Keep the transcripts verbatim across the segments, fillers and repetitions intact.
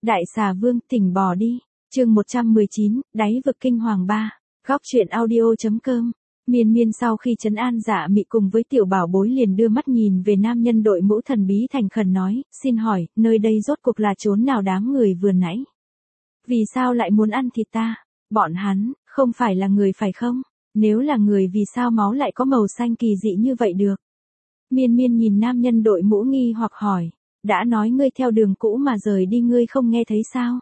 Đại xà vương, tỉnh bò đi. Chương một trăm mười chín, đáy vực kinh hoàng ba. Góc truyện audio.com. Miên Miên sau khi trấn an Dạ Mị cùng với tiểu bảo bối liền đưa mắt nhìn về nam nhân đội mũ thần bí thành khẩn nói, xin hỏi, nơi đây rốt cuộc là chốn nào đám người vừa nãy? Vì sao lại muốn ăn thịt ta? Bọn hắn, không phải là người phải không? Nếu là người vì sao máu lại có màu xanh kỳ dị như vậy được? Miên Miên nhìn nam nhân đội mũ nghi hoặc hỏi, đã nói ngươi theo đường cũ mà rời đi ngươi không nghe thấy sao?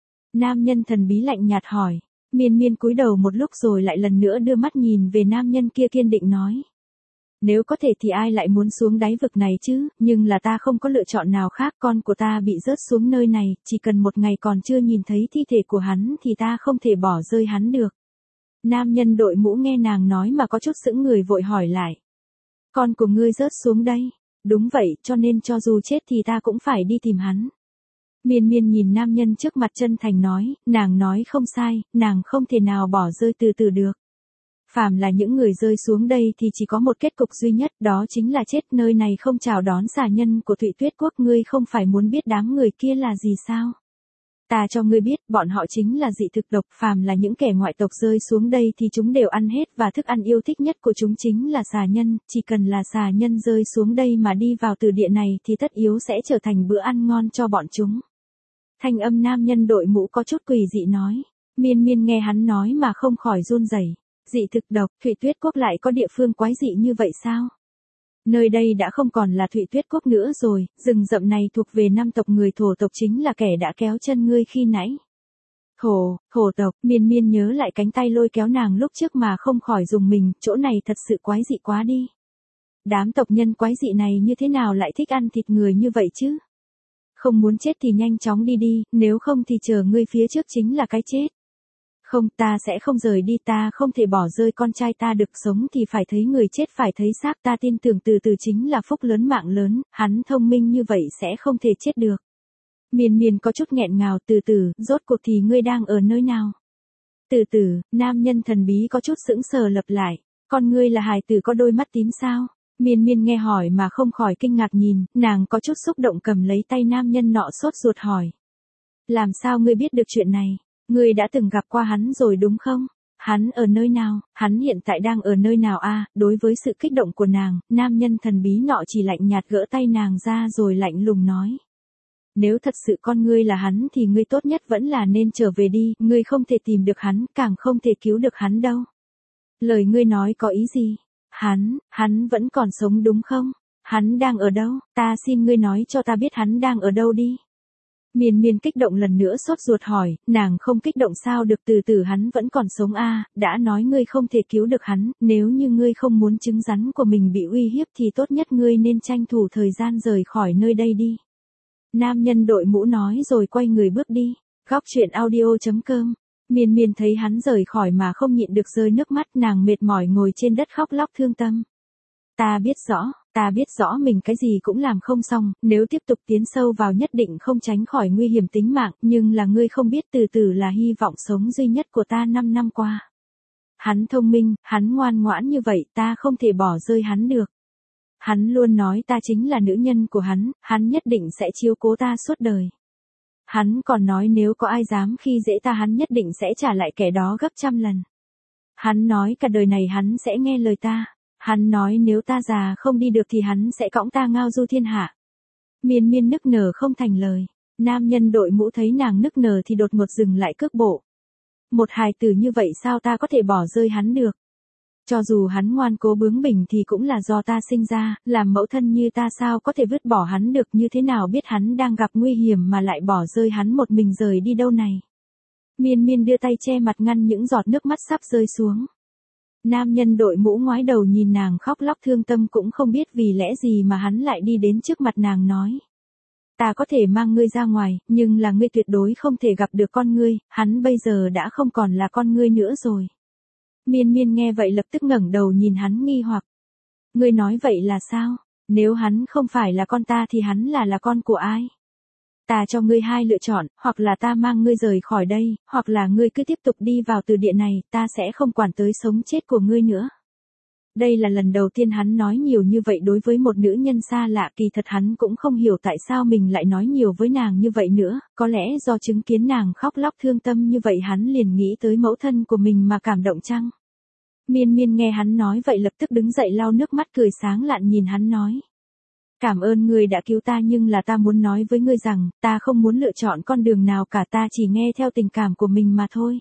Nam nhân thần bí lạnh nhạt hỏi. Miên Miên cúi đầu một lúc rồi lại lần nữa đưa mắt nhìn về nam nhân kia kiên định nói. Nếu có thể thì ai lại muốn xuống đáy vực này chứ, nhưng là ta không có lựa chọn nào khác, con của ta bị rớt xuống nơi này, chỉ cần một ngày còn chưa nhìn thấy thi thể của hắn thì ta không thể bỏ rơi hắn được. Nam nhân đội mũ nghe nàng nói mà có chút sững người vội hỏi lại. Con của ngươi rớt xuống đây. Đúng vậy, cho nên cho dù chết thì ta cũng phải đi tìm hắn. Miên Miên nhìn nam nhân trước mặt chân thành nói, nàng nói không sai, nàng không thể nào bỏ rơi từ từ được. Phàm là những người rơi xuống đây thì chỉ có một kết cục duy nhất, đó chính là chết. Nơi này không chào đón xà nhân của Thụy Tuyết Quốc, ngươi không phải muốn biết đám người kia là gì sao? Ta cho ngươi biết, bọn họ chính là dị thực độc, phàm là những kẻ ngoại tộc rơi xuống đây thì chúng đều ăn hết, và thức ăn yêu thích nhất của chúng chính là xà nhân, chỉ cần là xà nhân rơi xuống đây mà đi vào từ địa này thì tất yếu sẽ trở thành bữa ăn ngon cho bọn chúng. Thanh âm nam nhân đội mũ có chút quỷ dị nói. Miên Miên nghe hắn nói mà không khỏi run rẩy. Dị thực độc, Thụy Tuyết Quốc lại có địa phương quái dị như vậy sao? Nơi đây đã không còn là Thụy Tuyết Quốc nữa rồi, rừng rậm này thuộc về năm tộc người thổ tộc, chính là kẻ đã kéo chân ngươi khi nãy. Thổ, thổ tộc, Miên Miên nhớ lại cánh tay lôi kéo nàng lúc trước mà không khỏi dùng mình, chỗ này thật sự quái dị quá đi. Đám tộc nhân quái dị này như thế nào lại thích ăn thịt người như vậy chứ? Không muốn chết thì nhanh chóng đi đi, nếu không thì chờ ngươi phía trước chính là cái chết. Không, ta sẽ không rời đi, ta không thể bỏ rơi con trai ta được, sống thì phải thấy người, chết phải thấy xác, ta tin tưởng từ từ chính là phúc lớn mạng lớn, hắn thông minh như vậy sẽ không thể chết được. Miên Miên có chút nghẹn ngào, từ từ, rốt cuộc thì ngươi đang ở nơi nào? Từ từ, nam nhân thần bí có chút sững sờ lặp lại, con ngươi là hài tử có đôi mắt tím sao? Miên Miên nghe hỏi mà không khỏi kinh ngạc nhìn, nàng có chút xúc động cầm lấy tay nam nhân nọ sốt ruột hỏi. Làm sao ngươi biết được chuyện này? Ngươi đã từng gặp qua hắn rồi đúng không? Hắn ở nơi nào? Hắn hiện tại đang ở nơi nào a? À, đối với sự kích động của nàng, nam nhân thần bí nọ chỉ lạnh nhạt gỡ tay nàng ra rồi lạnh lùng nói. Nếu thật sự con ngươi là hắn thì ngươi tốt nhất vẫn là nên trở về đi, ngươi không thể tìm được hắn, càng không thể cứu được hắn đâu. Lời ngươi nói có ý gì? Hắn, hắn vẫn còn sống đúng không? Hắn đang ở đâu? Ta xin ngươi nói cho ta biết hắn đang ở đâu đi. Miên Miên kích động lần nữa sốt ruột hỏi, nàng không kích động sao được, từ từ hắn vẫn còn sống a, à, đã nói ngươi không thể cứu được hắn, nếu như ngươi không muốn trứng rắn của mình bị uy hiếp thì tốt nhất ngươi nên tranh thủ thời gian rời khỏi nơi đây đi. Nam nhân đội mũ nói rồi quay người bước đi. Góc truyện audio.com. Miên Miên thấy hắn rời khỏi mà không nhịn được rơi nước mắt, nàng mệt mỏi ngồi trên đất khóc lóc thương tâm. Ta biết rõ, ta biết rõ mình cái gì cũng làm không xong, nếu tiếp tục tiến sâu vào nhất định không tránh khỏi nguy hiểm tính mạng, nhưng là ngươi không biết từ từ là hy vọng sống duy nhất của ta năm năm qua. Hắn thông minh, hắn ngoan ngoãn như vậy, ta không thể bỏ rơi hắn được. Hắn luôn nói ta chính là nữ nhân của hắn, hắn nhất định sẽ chiếu cố ta suốt đời. Hắn còn nói nếu có ai dám khi dễ ta hắn nhất định sẽ trả lại kẻ đó gấp trăm lần. Hắn nói cả đời này hắn sẽ nghe lời ta. Hắn nói nếu ta già không đi được thì hắn sẽ cõng ta ngao du thiên hạ. Miên Miên nức nở không thành lời. Nam nhân đội mũ thấy nàng nức nở thì đột ngột dừng lại cước bộ. Một hài tử như vậy sao ta có thể bỏ rơi hắn được? Cho dù hắn ngoan cố bướng bỉnh thì cũng là do ta sinh ra, làm mẫu thân như ta sao có thể vứt bỏ hắn được, như thế nào biết hắn đang gặp nguy hiểm mà lại bỏ rơi hắn một mình rời đi đâu này. Miên Miên đưa tay che mặt ngăn những giọt nước mắt sắp rơi xuống. Nam nhân đội mũ ngoái đầu nhìn nàng khóc lóc thương tâm, cũng không biết vì lẽ gì mà hắn lại đi đến trước mặt nàng nói. Ta có thể mang ngươi ra ngoài, nhưng là ngươi tuyệt đối không thể gặp được con ngươi, hắn bây giờ đã không còn là con ngươi nữa rồi. Miên Miên nghe vậy lập tức ngẩng đầu nhìn hắn nghi hoặc. Ngươi nói vậy là sao? Nếu hắn không phải là con ta thì hắn là là con của ai? Ta cho ngươi hai lựa chọn, hoặc là ta mang ngươi rời khỏi đây, hoặc là ngươi cứ tiếp tục đi vào từ địa này, ta sẽ không quản tới sống chết của ngươi nữa. Đây là lần đầu tiên hắn nói nhiều như vậy đối với một nữ nhân xa lạ, kỳ thật hắn cũng không hiểu tại sao mình lại nói nhiều với nàng như vậy nữa, có lẽ do chứng kiến nàng khóc lóc thương tâm như vậy hắn liền nghĩ tới mẫu thân của mình mà cảm động chăng. Miên Miên nghe hắn nói vậy lập tức đứng dậy lau nước mắt cười sáng lạn nhìn hắn nói. Cảm ơn ngươi đã cứu ta nhưng là ta muốn nói với ngươi rằng, ta không muốn lựa chọn con đường nào cả, ta chỉ nghe theo tình cảm của mình mà thôi.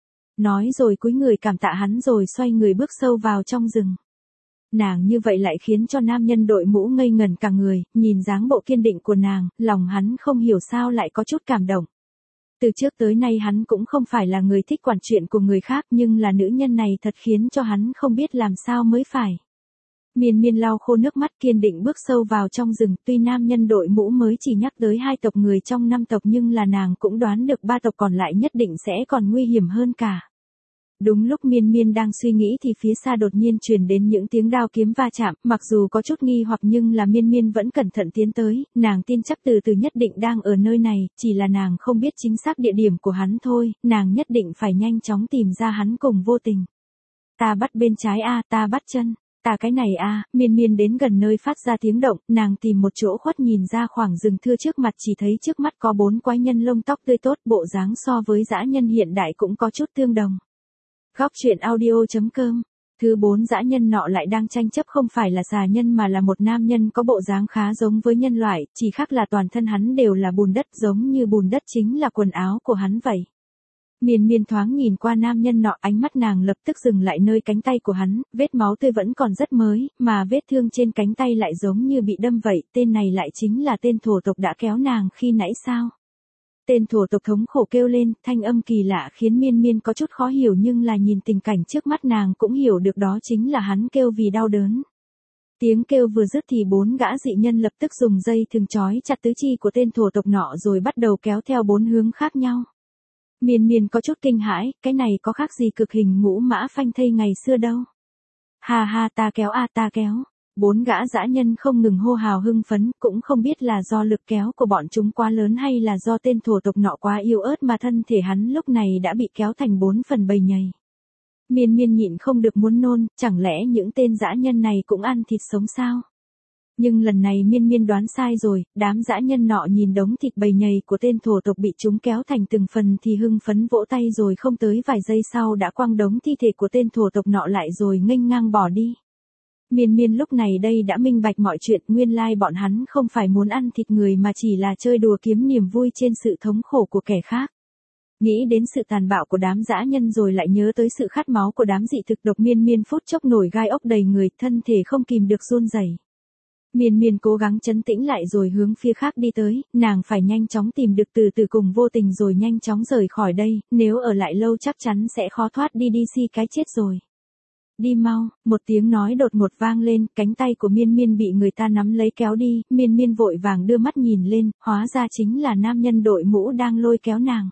Nói rồi cúi người cảm tạ hắn rồi xoay người bước sâu vào trong rừng. Nàng như vậy lại khiến cho nam nhân đội mũ ngây ngẩn cả người, nhìn dáng bộ kiên định của nàng, lòng hắn không hiểu sao lại có chút cảm động. Từ trước tới nay hắn cũng không phải là người thích quản chuyện của người khác nhưng là nữ nhân này thật khiến cho hắn không biết làm sao mới phải. Miên Miên lau khô nước mắt kiên định bước sâu vào trong rừng, tuy nam nhân đội mũ mới chỉ nhắc tới hai tộc người trong năm tộc nhưng là nàng cũng đoán được ba tộc còn lại nhất định sẽ còn nguy hiểm hơn cả. Đúng lúc Miên Miên đang suy nghĩ thì phía xa đột nhiên truyền đến những tiếng đao kiếm va chạm, mặc dù có chút nghi hoặc nhưng là Miên Miên vẫn cẩn thận tiến tới, nàng tin chắc từ từ nhất định đang ở nơi này, chỉ là nàng không biết chính xác địa điểm của hắn thôi, nàng nhất định phải nhanh chóng tìm ra hắn cùng Vô Tình. Ta bắt bên trái a, ta bắt chân. Ta cái này a, Miên Miên đến gần nơi phát ra tiếng động, nàng tìm một chỗ khuất nhìn ra khoảng rừng thưa trước mặt chỉ thấy trước mắt có bốn quái nhân lông tóc tươi tốt, bộ dáng so với dã nhân hiện đại cũng có chút tương đồng. Góc truyện audio chấm com. Thứ bốn dã nhân nọ lại đang tranh chấp không phải là xà nhân mà là một nam nhân có bộ dáng khá giống với nhân loại, chỉ khác là toàn thân hắn đều là bùn đất, giống như bùn đất chính là quần áo của hắn vậy. Miên Miên thoáng nhìn qua nam nhân nọ, ánh mắt nàng lập tức dừng lại nơi cánh tay của hắn, vết máu tươi vẫn còn rất mới, mà vết thương trên cánh tay lại giống như bị đâm vậy, tên này lại chính là tên thổ tộc đã kéo nàng khi nãy sao? Tên thổ tộc thống khổ kêu lên, thanh âm kỳ lạ khiến Miên Miên có chút khó hiểu nhưng là nhìn tình cảnh trước mắt nàng cũng hiểu được đó chính là hắn kêu vì đau đớn. Tiếng kêu vừa dứt thì bốn gã dị nhân lập tức dùng dây thừng trói chặt tứ chi của tên thổ tộc nọ rồi bắt đầu kéo theo bốn hướng khác nhau. Miên Miên có chút kinh hãi, cái này có khác gì cực hình ngũ mã phanh thây ngày xưa đâu. Ha ha ta kéo a ta kéo. Bốn gã dã nhân không ngừng hô hào hưng phấn, cũng không biết là do lực kéo của bọn chúng quá lớn hay là do tên thổ tộc nọ quá yếu ớt mà thân thể hắn lúc này đã bị kéo thành bốn phần bầy nhầy. Miên Miên nhịn không được muốn nôn, chẳng lẽ những tên dã nhân này cũng ăn thịt sống sao? Nhưng lần này Miên Miên đoán sai rồi, đám dã nhân nọ nhìn đống thịt bầy nhầy của tên thổ tộc bị chúng kéo thành từng phần thì hưng phấn vỗ tay rồi không tới vài giây sau đã quăng đống thi thể của tên thổ tộc nọ lại rồi nghênh ngang bỏ đi. Miên Miên lúc này đây đã minh bạch mọi chuyện, nguyên lai bọn hắn không phải muốn ăn thịt người mà chỉ là chơi đùa kiếm niềm vui trên sự thống khổ của kẻ khác. Nghĩ đến sự tàn bạo của đám dã nhân rồi lại nhớ tới sự khát máu của đám dị thực độc, Miên Miên phút chốc nổi gai ốc đầy người, thân thể không kìm được run rẩy. Miên Miên cố gắng trấn tĩnh lại rồi hướng phía khác đi tới, nàng phải nhanh chóng tìm được Từ Từ cùng Vô Tình rồi nhanh chóng rời khỏi đây, nếu ở lại lâu chắc chắn sẽ khó thoát đi đi si cái chết rồi. Đi mau, một tiếng nói đột ngột vang lên, cánh tay của Miên Miên bị người ta nắm lấy kéo đi, Miên Miên vội vàng đưa mắt nhìn lên, hóa ra chính là nam nhân đội mũ đang lôi kéo nàng.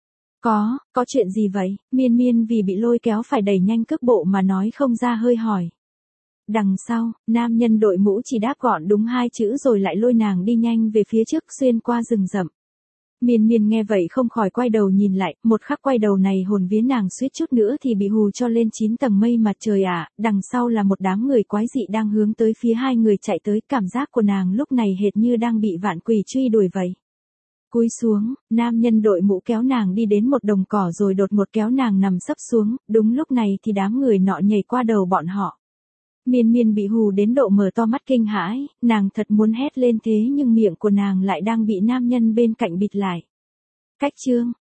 Có, có chuyện gì vậy? Miên Miên vì bị lôi kéo phải đẩy nhanh cước bộ mà nói không ra hơi hỏi. Đằng sau, nam nhân đội mũ chỉ đáp gọn đúng hai chữ rồi lại lôi nàng đi nhanh về phía trước xuyên qua rừng rậm. Miên Miên nghe vậy không khỏi quay đầu nhìn lại, một khắc quay đầu này hồn vía nàng suýt chút nữa thì bị hù cho lên chín tầng mây mặt trời ạ, à, đằng sau là một đám người quái dị đang hướng tới phía hai người chạy tới, cảm giác của nàng lúc này hệt như đang bị vạn quỷ truy đuổi vậy. Cúi xuống, nam nhân đội mũ kéo nàng đi đến một đồng cỏ rồi đột ngột kéo nàng nằm sấp xuống, đúng lúc này thì đám người nọ nhảy qua đầu bọn họ. Miên Miên bị hù đến độ mở to mắt kinh hãi, nàng thật muốn hét lên thế nhưng miệng của nàng lại đang bị nam nhân bên cạnh bịt lại. Cách chương,